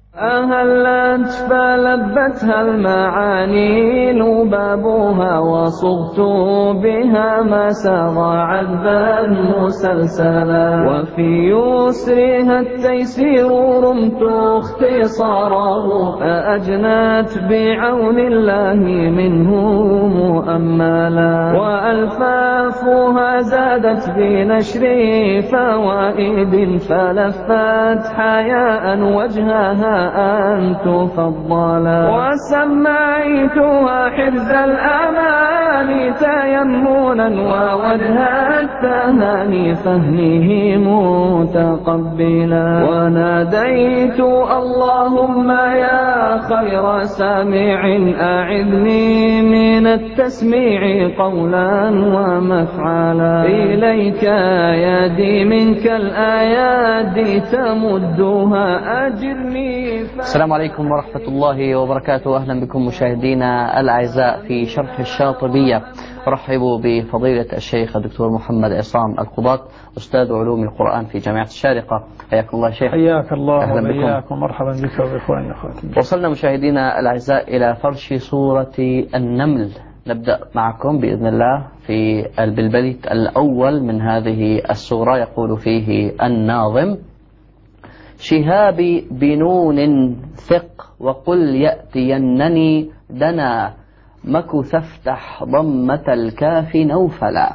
أهلت فلبتها المعاني لبابها وصغت بها ما سر عذبا مسلسلا وفي يسرها التيسير رمت اختصاره فأجنت بعون الله منه مؤملا وألفافها زادت بنشر فوائد فلفت حياء وجهها أن تفضلا وسميتها حفظ الأمان تيمنا ووجه التهاني فهمه متقبلا وناديت اللهم يا خير سامع أعذني من التسميع قولا ومفعلا إليك يدي منك الآيات تمدها أجرني. السلام عليكم ورحمة الله وبركاته. أهلا بكم مشاهدينا الأعزاء في شرح الشاطبية. أرحب بفضيلة الشيخ الدكتور محمد عصام القضاة أستاذ علوم القرآن في جامعة الشارقة. حياكم الله شيخ. حياك الله وبياكم. مرحبا بك وإخواني أخواتي. وصلنا مشاهدينا الأعزاء إلى فرش سورة النمل. نبدأ معكم بإذن الله في بالبيت الأول من هذه السورة. يقول فيه الناظم: شهاب بنون ثق وقل يأتينني دنا مكث افتح ضمة الكاف نوفلا.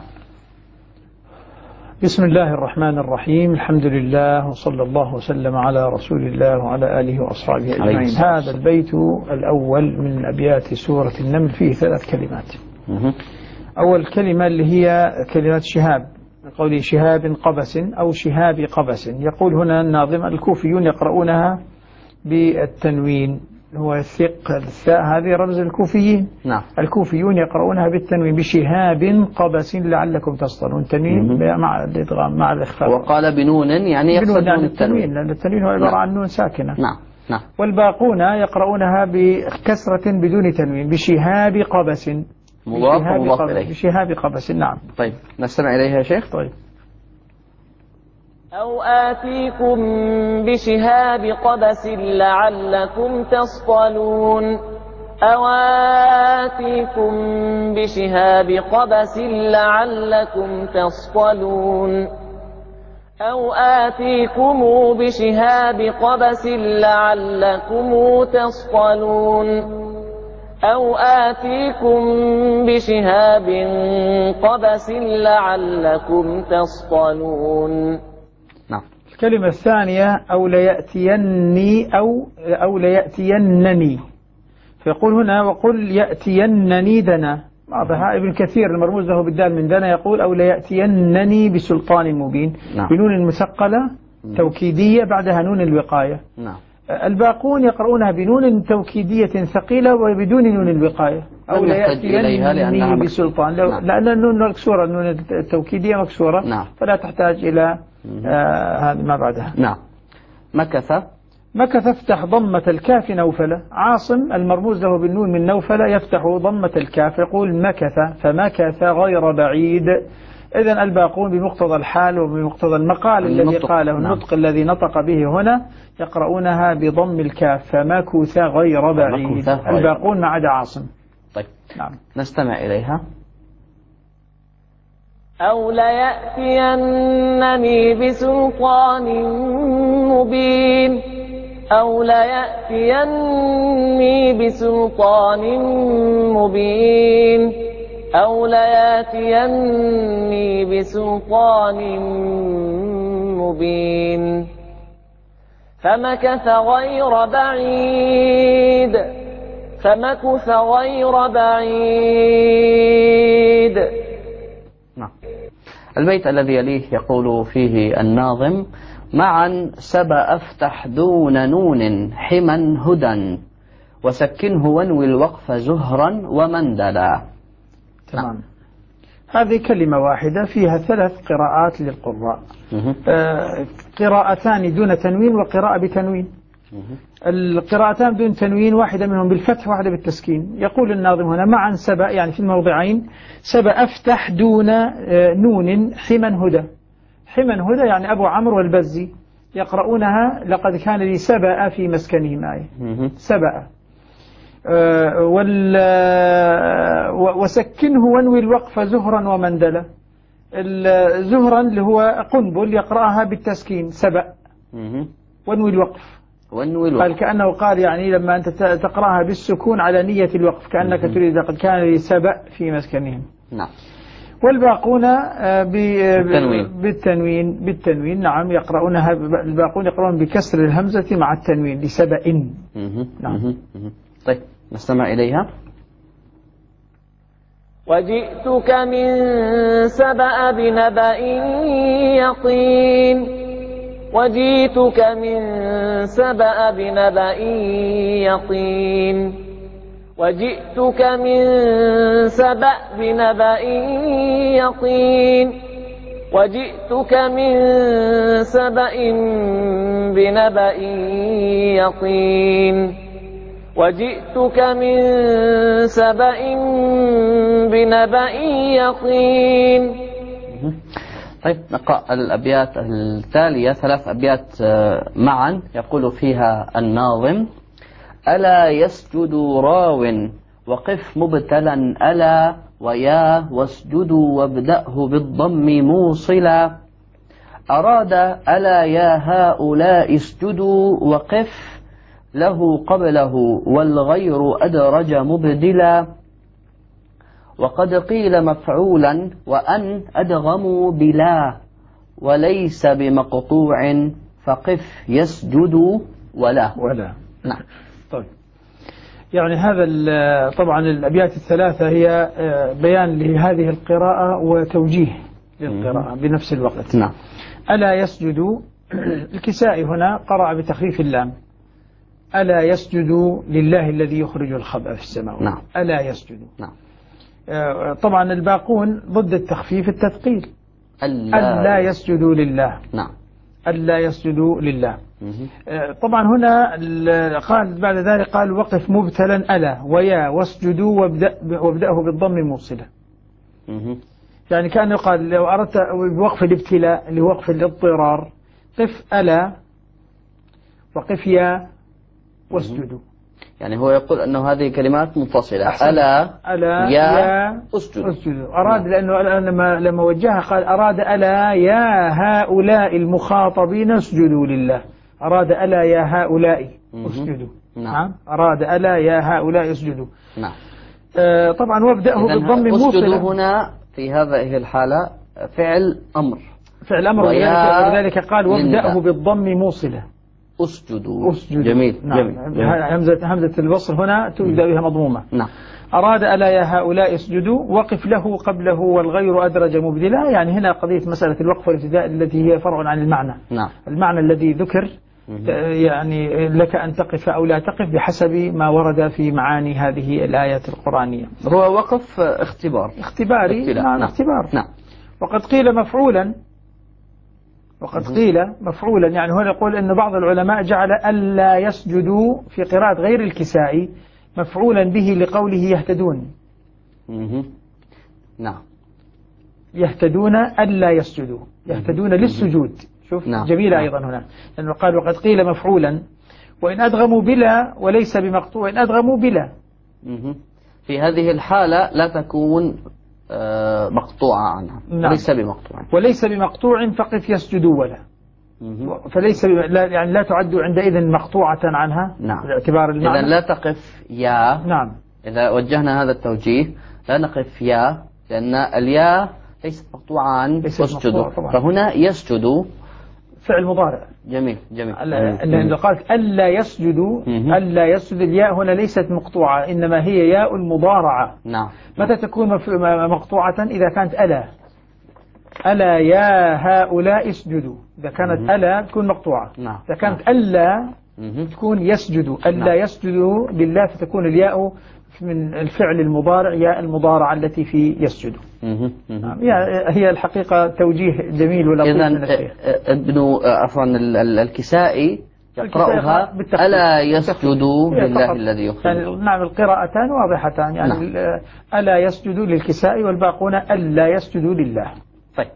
بسم الله الرحمن الرحيم. الحمد لله وصلى الله وسلم على رسول الله وعلى آله وأصحابه أجمعين. هذا البيت الأول من أبيات سورة النمل فيه 3 كلمات. أول كلمة اللي هي كلمة شهاب، قوله شهاب قبس أو شهاب قبس. يقول هنا الناظم: الكوفيون يقرؤونها بالتنوين، هو الثق الثاء هذه رمز الكوفيين. نعم. الكوفيون يقرؤونها بالتنوين بشهاب قبس لعلكم تصطلون. تنوين مع الإدغام مع الإخفاء. وقال بنون يعني يقصد التنوين، لأن التنوين هو عبارة عن نون ساكنة. نعم نعم. والباقون يقرؤونها بكسرة بدون تنوين بشهاب قبس. مضاف ومضاف إليه. بشهاب قبس. نعم. طيب نستمع إليها يا شيخ. طيب. أو آتيكم بشهاب قبس لعلكم تصطلون. أو آتيكم بشهاب قبس لعلكم تصطلون. أو آتيكم بشهاب قبس لعلكم تصطلون. أو آتيكم بشهاب قبس لعلكم تصطلون. نعم. الكلمة الثانية أو ليأتيني أو ليأتينني. فيقول هنا: وقل يأتينني دنا. بعضها ابن كثير المرموز له بالدال من دنا يقول: أو ليأتينني بسلطان مبين. نعم. بنون مثقلة توكيدية بعدها نون الوقاية. نعم. الباقون يقرؤونها بنون توكيدية ثقيلة وبدون نون الوقاية. أو ليأتينني بسلطان. لأن النون مكسورة، النون التوكيدية مكسورة. نعم. فلا تحتاج إلى هذا ما بعدها. نعم. مكث افتح ضمة الكاف نوفلة. عاصم المرموز له بالنون من نوفلة يفتح ضمة الكاف يقول مكث، فمكث غير بعيد. إذن الباقون بمقتضى الحال وبمقتضى المقال الذي قاله. نعم. النطق الذي نطق به هنا يقرؤونها بضم الكاف فمكث غير بعيد. الباقون ما عدا عاصم. طيب. نعم. نستمع إليها. أو ليأتينني بسلطان مبين. أو ليأتيني بسلطان مبين. أو ليأتيني بسلطان مبين. فمكث غير بعيد. فمكث غير بعيد. نعم. البيت الذي يليه يقول فيه الناظم: معا سبأ افتح دون نون حما هدى وسكنه وانوي الوقف زهرا ومندلا. تمام. هذه كلمة واحدة فيها 3 قراءات للقراء. قراءتان دون تنوين وقراءة بتنوين. القراءتان بدون تنوين واحدة منهم بالفتح واحدة بالتسكين. يقول الناظم هنا: معا سبأ يعني في الموضعين سبأ افتح دون نون حما هدى. حما هدى يعني أبو عمرو والبزي. يقرؤونها لقد كان لي سبأ في مسكنهم آية. سبأ. وسكنه وانوي الوقف زهرا ومندلة. زهرا اللي هو قنبل يقرأها بالتسكين سبأ. وانوي الوقف. قال كأنه قال يعني لما أنت تقرأها بالسكون على نية الوقف كأنك تريد لقد كان لي سبأ في مسكنهم. نعم. والباقون بالتنوين نعم يقرؤونها. الباقون يقرؤون بكسر الهمزة مع التنوين لسبأ. نعم. طيب نستمع إليها. وجئتك من سبأ بنبأ يقين. وجئتك من سبأ بنبأ يقين. وجئتك من سبأ بنبأ يقين. وجئتك من سبأ بنبأ يقين. وجئتك من سبأ بنبأ يقين. طيب نقرأ الأبيات التالية 3 أبيات معا يقول فيها الناظم: ألا يسجد راو وقف مبتلا ألا ويا واسجدوا وابدأه بالضم موصلا. أراد ألا يا هؤلاء اسجدوا وقف له قبله والغير أدرج مبدلا. وقد قيل مفعولا وأن أدغموا بلا وليس بمقطوع فقف يسجد ولا. نعم. طيب يعني هذا طبعا الأبيات الثلاثة هي بيان لهذه القراءة وتوجيه للقراءة بنفس الوقت. نعم. ألا يسجد. الكسائي هنا قرأ بتخفيف اللام. ألا يسجد لله الذي يخرج الخبأ في السماء. نعم. ألا يسجد. نعم. طبعا الباقون ضد التخفيف التثقيل. ألا يسجدوا لله. نعم. ألا يسجدوا لله. طبعا هنا قال بعد ذلك قال وقف مبتلا ألا ويا واسجدوا وابدأه بالضم موصلا. يعني كان يقال لو أردت بوقف الابتلاء لوقف الاضطرار قف ألا وقف يا واسجدوا. يعني هو يقول أنه هذه كلمات منفصلة. ألا يا اسجدوا. أراد لأنه لما وجهها قال أراد ألا يا هؤلاء المخاطبين اسجدوا لله. أراد ألا يا هؤلاء اسجدوا. نعم. أراد ألا يا هؤلاء اسجدوا. نعم. طبعا وابدأه بالضم موصلا. اسجدوا هنا في هذه الحالة فعل أمر. ولذلك قال وابدأه بالضم موصلا. اسجدوا. جميل. نعم. جميل. همزة الوصل هنا تبدأ بها مضمومة. نعم. أراد ألا يا هؤلاء اسجدوا وقف له قبله والغير أدرج مبدلا. يعني هنا قضية مسألة الوقف والابتداء التي هي فرع عن المعنى. نعم. المعنى الذي ذكر يعني لك أن تقف أو لا تقف بحسب ما ورد في معاني هذه الآيات القرآنية. هو وقف اختباري. نعم. اختبار. نعم. وقد قيل مفعولا يعني هنا يقول أن بعض العلماء جعل ألا يسجدوا في قراءة غير الكسائي مفعولا به لقوله يهتدون. نعم. يهتدون ألا يسجدوا. يهتدون للسجود. شوف. نعم. جميلة. نعم. أيضا هنا لأنه قال وقد قيل مفعولا وإن أدغموا بلا وليس بمقطوع. إن أدغموا بلا في هذه الحالة لا تكون مقطوعة عنها. نعم. وليس بمقطوع فقف يسجدوا ولا. فليس يعني لا تعد عندئذ مقطوعة عنها. نعم. باعتبار المعنى. إذا لا تقف يا. نعم. إذا وجهنا هذا التوجيه لا نقف يا لأن الياء ليست مقطوعة عن اسجدوا. فهنا يسجدوا فعل مضارع. جميل. لأن قالت ألا يسجدوا. ألا يسجد الياء هنا ليست مقطوعة إنما هي ياء المضارعة. نعم. متى تكون مقطوعة؟ إذا كانت ألا يا هؤلاء اسجدوا. إذا كانت ألا تكون مقطوعة. نعم. إذا كانت ألا تكون يسجدوا. ألا يسجدوا لله فتكون الياء من الفعل المضارع ياء المضارعة التي في يسجدوا. هي الحقيقة توجيه جميل ولطيف من الشيخ. إذن الكسائي يقرأها ألا يسجدوا لله الذي يخرج. يعني نعم القراءتان واضحتان يعني. نعم. ألا يسجدوا للكسائي والباقون ألا يسجدوا لله. طيب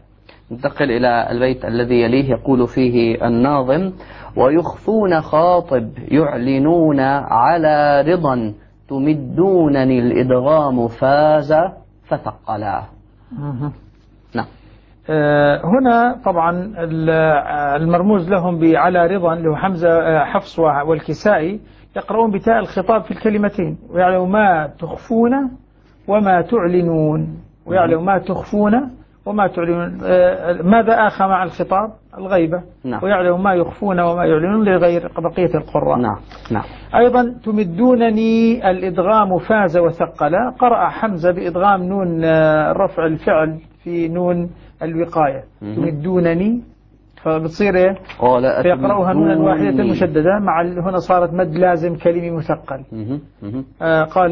ننتقل إلى البيت الذي يليه، يقول فيه الناظم: ويخفون خاطب يعلنون على رضا تمدونني الإدغام فاز فثقلا. نعم. هنا طبعا المرموز لهم بعلى رضا اللي هو حمزة حفص والكسائي يقرؤون بتاء الخطاب في الكلمتين، ويعلم ما تخفون وما تعلنون، ويعلم ما تخفون وما تعلنون. ماذا آخى مع الخطاب؟ الغيبة. نعم. ويعلم ما يخفون وما يعلنون لغير بقية القراء. نعم. نعم. أيضا تمدونني الإدغام فاز وثقلا، قرأ حمزة بإدغام نون رفع الفعل في نون الوقاية. تمدونني فبتصير ايه؟ فيقرأها نونا واحدة مشددة مع هنا صارت مد لازم كلمي مثقل. قال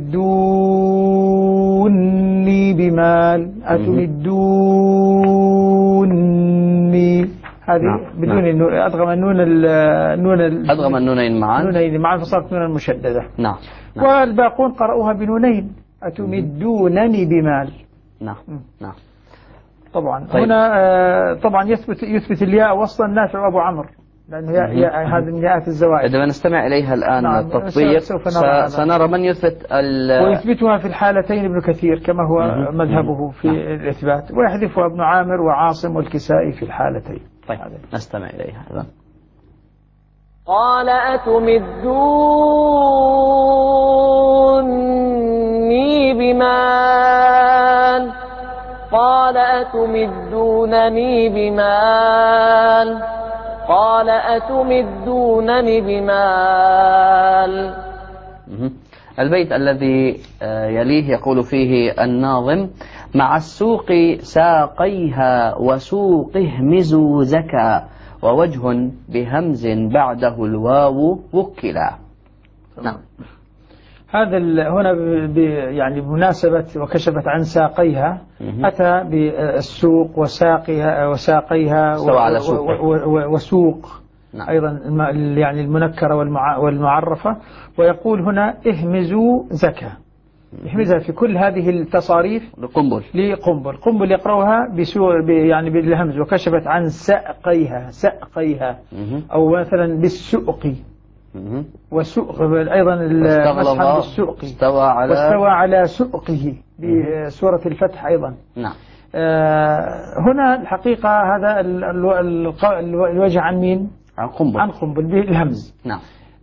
أتمدوني بمال، أتمدوني، هذه بدون النون، أدغم النونين معا فصارت نونا مشددة. نعم. والباقون قرأوها بنونين، أتمدونني بمال. نعم. نعم. طبعا طيب. هنا طبعا يثبت الياء وصلا نافع وابو عمرو، لأنه هذه من ياءات الزوائد. إذا نستمع إليها الآن. نعم. التطبيق سنرى من يثبت ويثبتها في الحالتين ابن كثير كما هو مذهبه في الإثبات، ويحذفها ابن عامر وعاصم والكسائي في الحالتين. طيب نستمع إليها إذا. قال أتمدوني بمال، قال أتمدونني بمال، قال أتمدونني بمال. البيت الذي يليه يقول فيه الناظم: مع السوق ساقيها وسوق اهمزوا زكا، ووجه بهمز بعده الواو وكلا. نعم. هذا هنا يعني بمناسبة وكشفت عن ساقيها، أتى بالسوق وساقيها وسوق. نعم. أيضا يعني المنكرة والمعرفة، ويقول هنا اهمزوا زكا، اهمزها في كل هذه التصاريف لقنبل يقرأها يعني بالهمز، وكشفت عن ساقيها أو مثلا بالسوق وسوق أيضا المسح بالسوق، واستوى على سوقه بسورة الفتح أيضا. نعم. هنا الحقيقة هذا الوجه عن مين؟ عن قنبل بالهمز. نعم.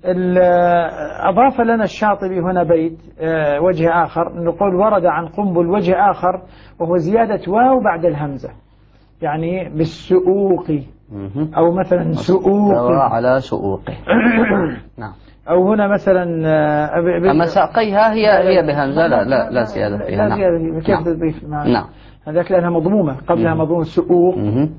أضاف لنا الشاطبي هنا بيت وجه آخر، نقول ورد عن قنبل وجه آخر وهو زيادة واو بعد الهمزة، يعني بالسؤوق أو مثلا سؤوق على سؤوقه. نعم. أو هنا مثلا أما ساقيها هي بهمزة لا زيادة فيها. لا زيادة. كيف تضيف؟ نعم. هذاك لأنها مضمومة، قبلها مضموم سؤوق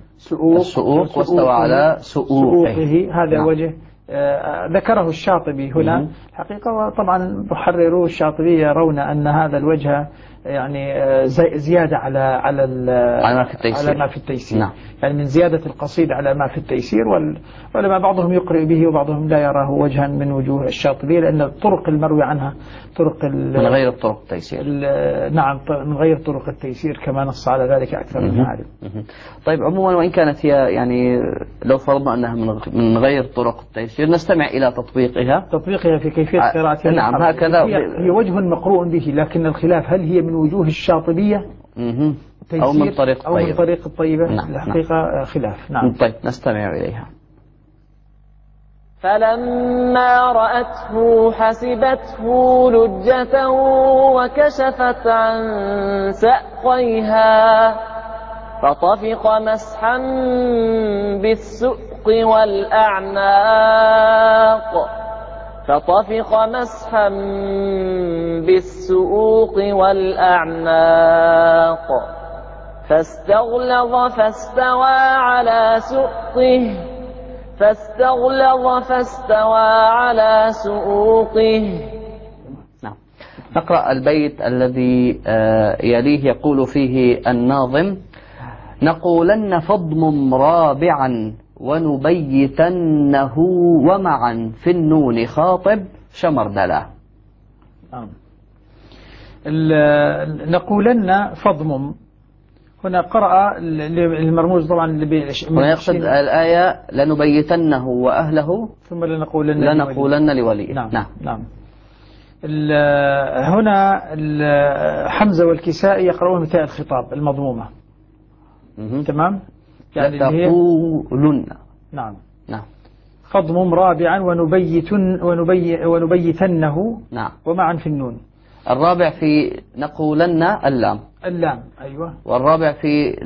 واستوى على سؤوقه. هذا نعم. وجه ذكره الشاطبي هنا الحقيقة، وطبعا محررو الشاطبي يرون أن هذا الوجه يعني زيادة على ما في التيسير. نعم. يعني من زيادة القصيد على ما في التيسير، ولما بعضهم يقرئ به وبعضهم لا يراه وجها من وجوه الشاطبي، لأن الطرق المروي عنها طرق من غير طرق التيسير. نعم، من غير طرق التيسير كما نص على ذلك أكثر من عالم. طيب عموما وإن كانت هي يعني لو فرضنا أنها من غير طرق التيسير، نستمع إلى تطبيقها في كيفية قراءتها. نعم. هكذا هي وجه مقروء به، لكن الخلاف هل هي من وجوه الشاطبية أو من طريق الطيبة. نعم. الحقيقة خلاف. نعم. طيب نستمع إليها. فلما رأته حسبته لجة وكشفت عن ساقيها، فطفق مسحا بالسؤق والأعناق، فطفق مسحا بالسؤوق والأعناق، فاستغلظ فاستوى على سؤوقه. نعم. نقرأ البيت الذي يليه يقول فيه الناظم: نقولن فضم رابعا ونبيتنه ومعا في النون خاطب شمردلا. نقولن فضم، هنا قرأ المرموز طبعا ويقصد الآية لنبيتنه وأهله ثم لنقولن لوليه. نعم. هنا حمزة والكسائي يقرؤون بتاء الخطاب المضمومة. تمام. يعني لتقولن. نعم. فضمم رابعا ونبيتنه. نعم. ومعا في النون. الرابع في نقولن اللام. أيوة. والرابع في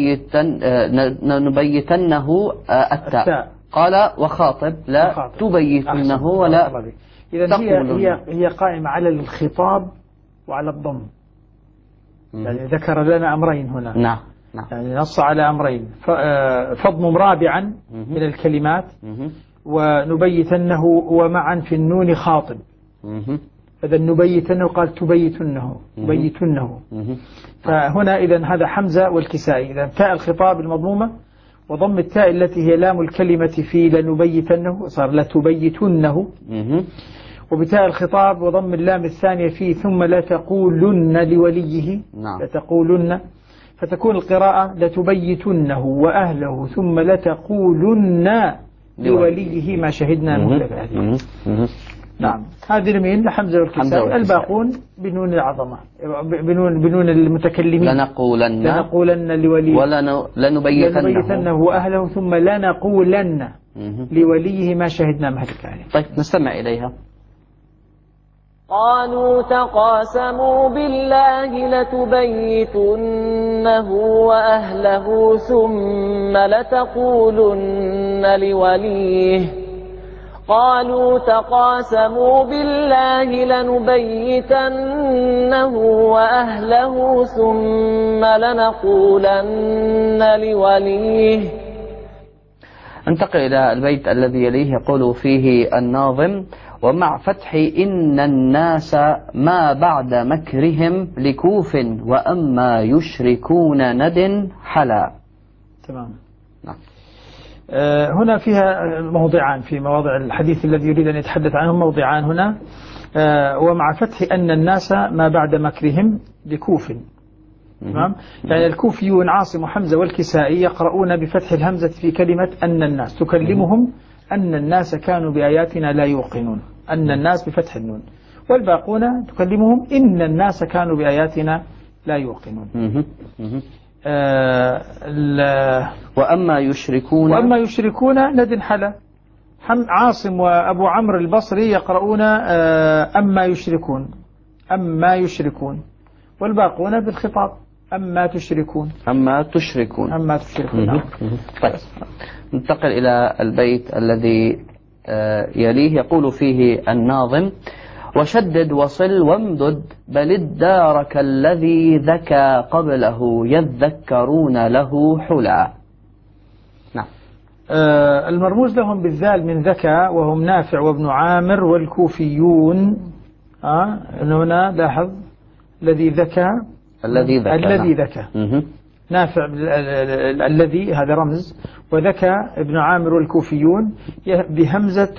نبيتنه التاء. قال وخاطب لا تبيتنه ولا إذن هي قائمة على الخطاب وعلى الضم. يعني ذكر لنا أمرين هنا. نعم. يعني نص على أمرين. فضمم رابعا من الكلمات ونبيتنه ومعا في النون خاطب. إذا نبيتنه قال تبيتنه. فهنا إذا هذا حمزة والكسائي. إذا تاء الخطاب المضمومة وضم التاء التي هي لام الكلمة في لنبيتنه صار لتبيتنه. وبتاء الخطاب وضم اللام الثانية فيه ثم لا تقولن لوليه. نعم. لتقولن فتكون القراءة لتبيتنه وأهله ثم لتقولن لوليه ما شهدنا مهلك. نعم. هذه المين لحمزة والكسائي. الباقون بنون العظمة بنون المتكلمين. لنقولن لوليه لنبيتنه وأهله ثم لنقولن لوليه ما شهدنا مهلك. طيب نستمع إليها. قالوا تقاسموا بالله لتبيتنه وأهله ثم لتقولن لوليه. قالوا تقاسموا بالله لنبيتنه وأهله ثم لنقولن لوليه. انتقل إلى البيت الذي يليه يقول فيه الناظم ومع فتح إن الناس ما بعد مكرهم لكوف وأما يشركون ند حلا. تمام. هنا فيها موضعان في مواضع الحديث الذي يريد أن يتحدث عنهم موضعان هنا. ومع فتح أن الناس ما بعد مكرهم لكوف. تمام. يعني الكوفيون عاصم وحمزة والكسائي يقرؤون بفتح الهمزة في كلمة أن الناس تكلمهم أن الناس كانوا بآياتنا لا يوقنون. أن الناس بفتح النون. والباقون تكلمهم إن الناس كانوا بآياتنا لا يوقنون. وأما يشركون ند حلا. عاصم وأبو عمرو البصري يقرؤون أما يشركون والباقون بالخطاب أما تشركون. طيب ننتقل إلى البيت الذي يليه يقول فيه الناظم وشدد وصل وامدد بل ادارك الذي ذكى قبله يذكرون له حلا. نعم. المرموز لهم بالذال من ذكى وهم نافع وابن عامر والكوفيون. هنا لاحظ الذي ذكى نافع الذي هذا رمز وذكى ابن عامر والكوفيون بهمزة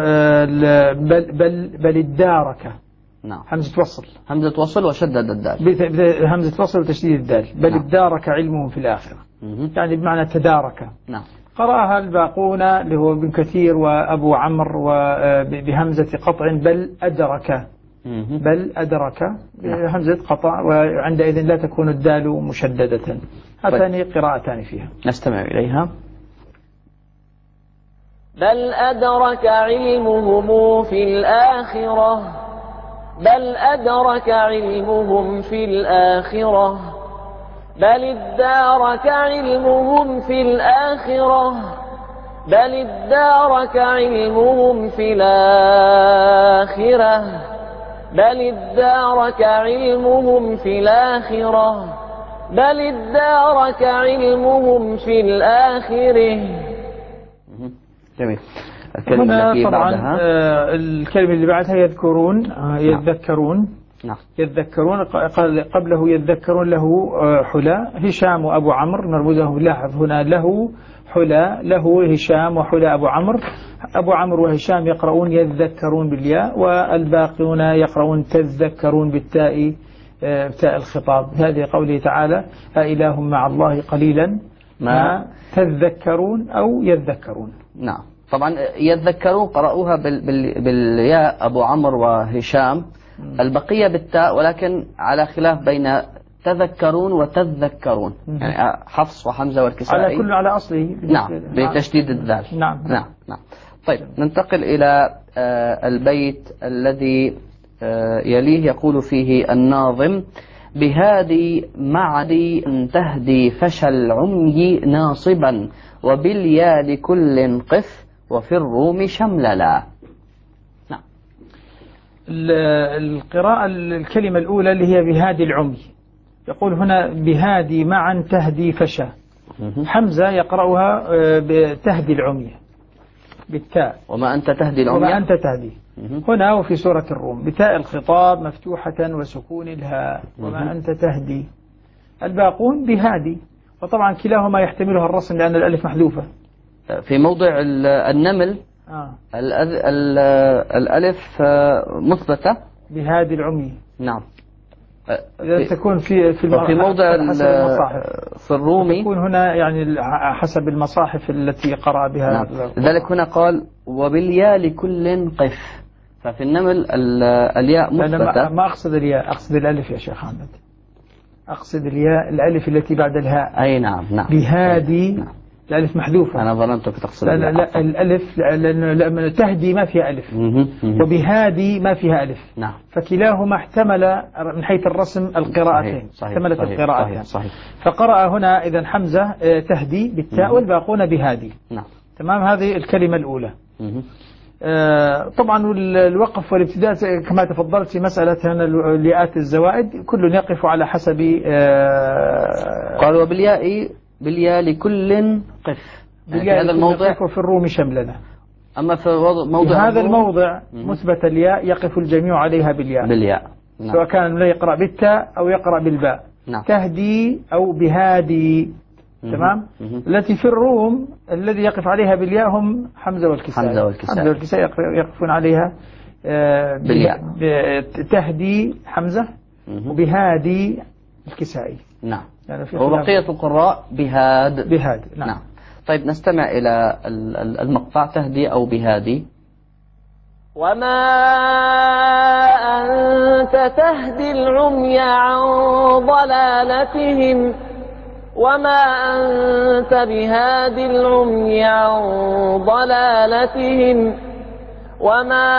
بل الدارك. نعم. همزة وصل وشدد الدال همزة وصل وتشديد الدال. بل الدارك علمهم في الآخرة. يعني بمعنى تدارك. نعم. قرأها الباقون اللي هو ابن كثير وأبو عمرو بهمزة قطع بل أدرك همزة قطع وعندئذ لا تكون الدال مشددة. هاتان قراءتان فيها. نستمع إليها. بل أدرك علمهم في الآخرة بل ادارك علمهم في الآخرة بل ادارك علمهم في الآخرة جميل. هنا طبعا الكلمة اللي بعدها يذكرون. نعم. يذكرون قبله يذكرون له حلا. هشام وأبو عمرو نرمزه لاحظ هنا له حلا له هشام وحلا أبو عمرو وهشام يقرؤون يذكرون بالياء والباقون يقرؤون تذكرون بالتاء بتاء الخطاب، هذه قوله تعالى أإله مع الله قليلا ما تذكرون أو يذكرون. نعم. طبعا يذكرون قرأوها بالياء أبو عمرو وهشام، البقية بالتاء، ولكن على خلاف بين تذكرون وتذكرون، يعني حفص وحمزة والكسائي على كل على أصله. نعم، بتشديد الذال. نعم. نعم. نعم. طيب ننتقل إلى البيت الذي يليه، يقول فيه الناظم: بهادي معدي أن تهدي فشى العمي ناصبا، وباليا لكل قف وفي الروم شمللا. نعم. القراءة الكلمة الأولى اللي هي بهادي العمي، يقول هنا بهادي معا تهدي فشى. حمزة يقرأها بتهدي العمي بالتاء، وما أنت تهدي العمي. وما أنت تهدي. هنا وفي سورة الروم بتاء الخطاب مفتوحة وسكون الهاء، وما أنت تهدي. الباقون بهادي، وطبعا كلاهما يحتملها الرسم لأن الألف محذوفة. في موضع النمل الألف مثبتة بهادي العمي. نعم. تكون في موضع في الرومي تكون هنا يعني حسب المصاحف التي قرأ بها. نعم. لذلك هنا قال وبالياء لكل قف، ففي النمل الياء مثبتة. ما أقصد الياء، أقصد الألف يا شيخ حامد، أقصد الياء الألف التي بعد الهاء. أي نعم. نعم. بهادي. نعم. الألف محذوفة. أنا ظننتك تقصد لا الألف، لأن تهدي ما فيها ألف، وبهادي ما فيها ألف. نعم. فكلاهما احتمل من حيث الرسم القراءتين. احتملت القراءتين. صحيح. فقرأ هنا إذا حمزة تهدي بالتاء والباقون بهادي. نعم. تمام. هذه الكلمة الأولى. طبعا الوقف والابتداء كما تفضلت في مسألة هنا الياءات الزوائد كل يقف على حسب. قال بالياء لكل قف، في هذا الموضع وفي الروم شملنا. أما في موضع هذا الموضع مثبت الياء يقف الجميع عليها بالياء. نعم. سواء كان لا يقرأ بالتاء أو يقرأ بالباء. نعم. تهدي أو بهادي. تمام. التي في الروم الذي يقف عليها بالياء هم حمزة والكسائي يقفون عليها بالياء. تهدي حمزة وبهادي الكسائي. نعم. يعني وبقية القراء بهاد. نعم. نعم. طيب نستمع إلى المقطع تهدي أو بهادي. وما أنت تهدي العمي عن ضلالتهم، وما أنت بهادي العمي عن ضلالتهم، وما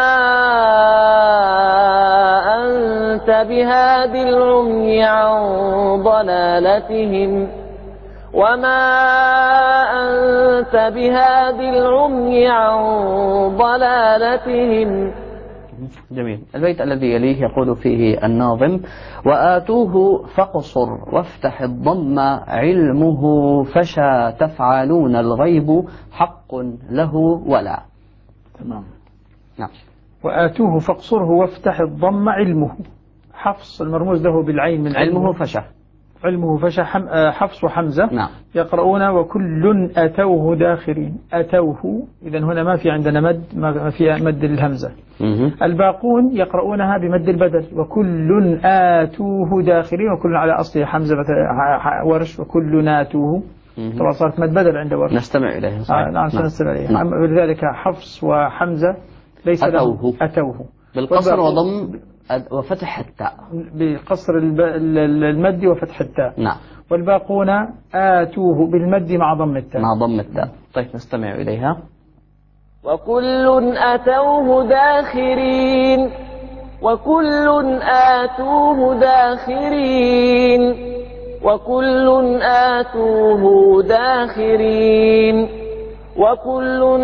أنت بهادي العمي عن ضلالتهم، وما أنت بهادي العمي عن ضلالتهم. جميل. البيت الذي يليه يقول فيه الناظم: وآتوه فاقصر وافتح الضم علمه فشى تفعلون الغيب حق له ولا. تمام. نعم. وآتوه فاقصره وافتح الضم علمه. حفص المرموز له بالعين من علمه فشى. علمه فشى. حفص وحمزة. نعم. يقرؤون وكل أتوه داخرين. أتوه إذا هنا ما في عندنا مد، ما في مد الهمزة. الباقون يقرؤونها بمد البدل وكل آتوه داخرين، وكل على أصل حمزة ورش وكل ناتوه. طبعا صارت مد بدل عند ورش. نستمع إليه. نعم سنستمع إليه. نعم. ولذلك حفص وحمزة ليس أتوه بالقصر وضم وفتح التاء، بقصر المد وفتح التاء. نعم. والباقون آتوه بالمد مع ضم التاء. طيب نستمع إليها. وكل أتوه داخرين، وكل آتوه داخرين، وكل آتوه داخرين، وكل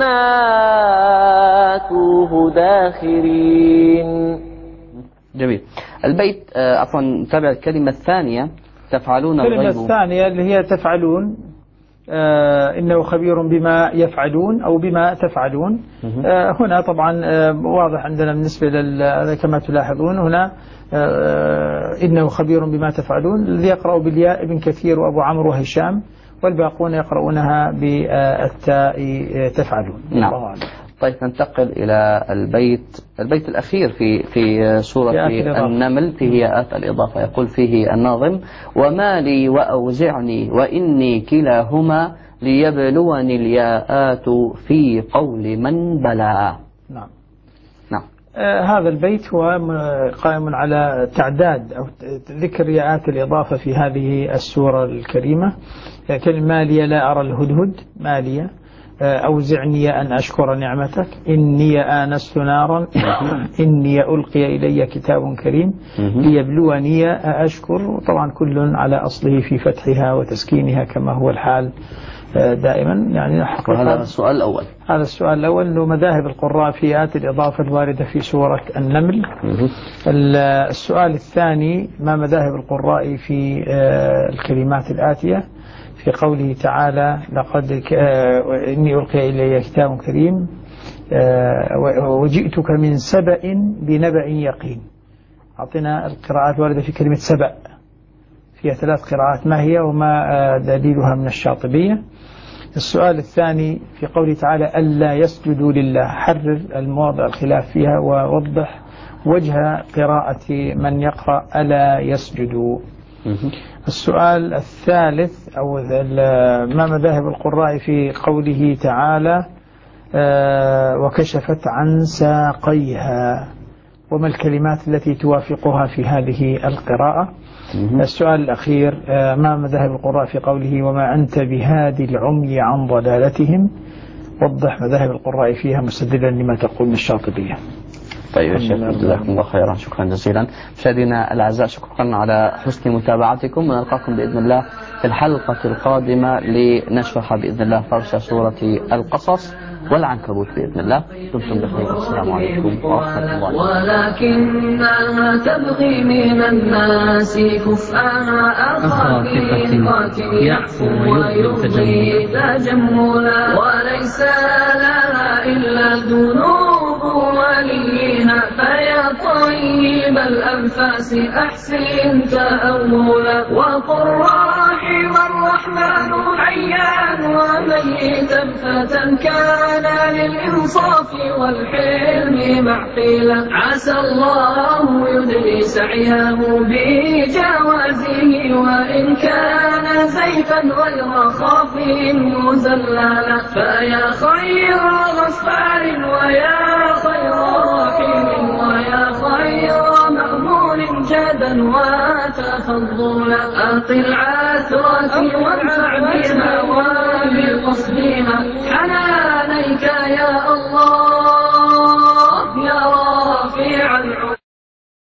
آتوه داخرين. جميل. البيت عفوا نتابع الكلمة الثانية تفعلون الغيب. الكلمة الثانية اللي هي تفعلون، إنه خبير بما يفعلون أو بما تفعلون. هنا طبعا واضح عندنا بالنسبة كما تلاحظون هنا إنه خبير بما تفعلون، الذي يقرأ بالياء ابن كثير وأبو عمرو وهشام، والباقون يقرؤونها بالتاء تفعلون. نعم. طيب ننتقل إلى البيت الأخير في سورة النمل في ياءات الإضافة. يقول فيه الناظم: وما لي وأوزعني وإني كلاهما ليبلوني الياءات في قول من بلا. نعم. نعم. هذا البيت هو قائم على تعداد أو ذكر ياءات الإضافة في هذه السورة الكريمة. كلمة مالية لا أرى الهدهد، مالية. أوزعني أن أشكر نعمتك، إني آنست نارا، إني ألقي إلي كتاب كريم، ليبلوني أشكر. طبعا كل على أصله في فتحها وتسكينها كما هو الحال دائما. يعني هذا السؤال الأول. هذا السؤال الأول أنه مذاهب القراء في آيات الإضافة الواردة في سورة النمل. السؤال الثاني: ما مذاهب القراء في الكلمات الآتية في قوله تعالى: لقد إني ألقي إلي كتاب كريم وجئتك من سبأ بنبأ يقين. أعطينا القراءات الواردة في كلمة سبأ، فيها 3 قراءات، ما هي وما دليلها من الشاطبية؟ السؤال الثاني في قوله تعالى: ألا يسجدوا لله، حرر المواضع الخلاف فيها ووضح وجه قراءة من يقرأ ألا يسجدوا. السؤال الثالث أو ما مذاهب القراء في قوله تعالى: وكشفت عن ساقيها، وما الكلمات التي توافقها في هذه القراءة؟ السؤال الأخير: ما مذاهب القراء في قوله: وما أنت بهادي العمي عن ضلالتهم، وضح مذاهب القراء فيها مستدلا لما تقول من الشاطبية. طيب يا شيخ، جزاكم الله خيرا، شكرا جزيلا. مشاهدينا الأعزاء، شكرا على حسن متابعتكم، ونلقاكم بإذن الله في الحلقة القادمة لنشرح بإذن الله فرش سورة القصص والعنكبوت بإذن الله. دمتم بخير، والسلام عليكم ورحمة الله. ولكنها تبغي من الناس كفءها أخاطئة يعفو ويبغي تجملا، وليس لها إلا ذنوب وليها، فيا طيب الأنفاس أحسن تأولا، وقل رحم الرحمن حيا وميتا فتى كان للإنصاف والحلم معقلا، عسى الله يدري سعيه بجوازه، وإن كان زيفا غير خاف مزللا، فيا خير غفار ويا خير رحيم ويا خير مأمون جدا وتفضلا، أقل عثرة وانفع بها وبقصدها حنانيك يا الله.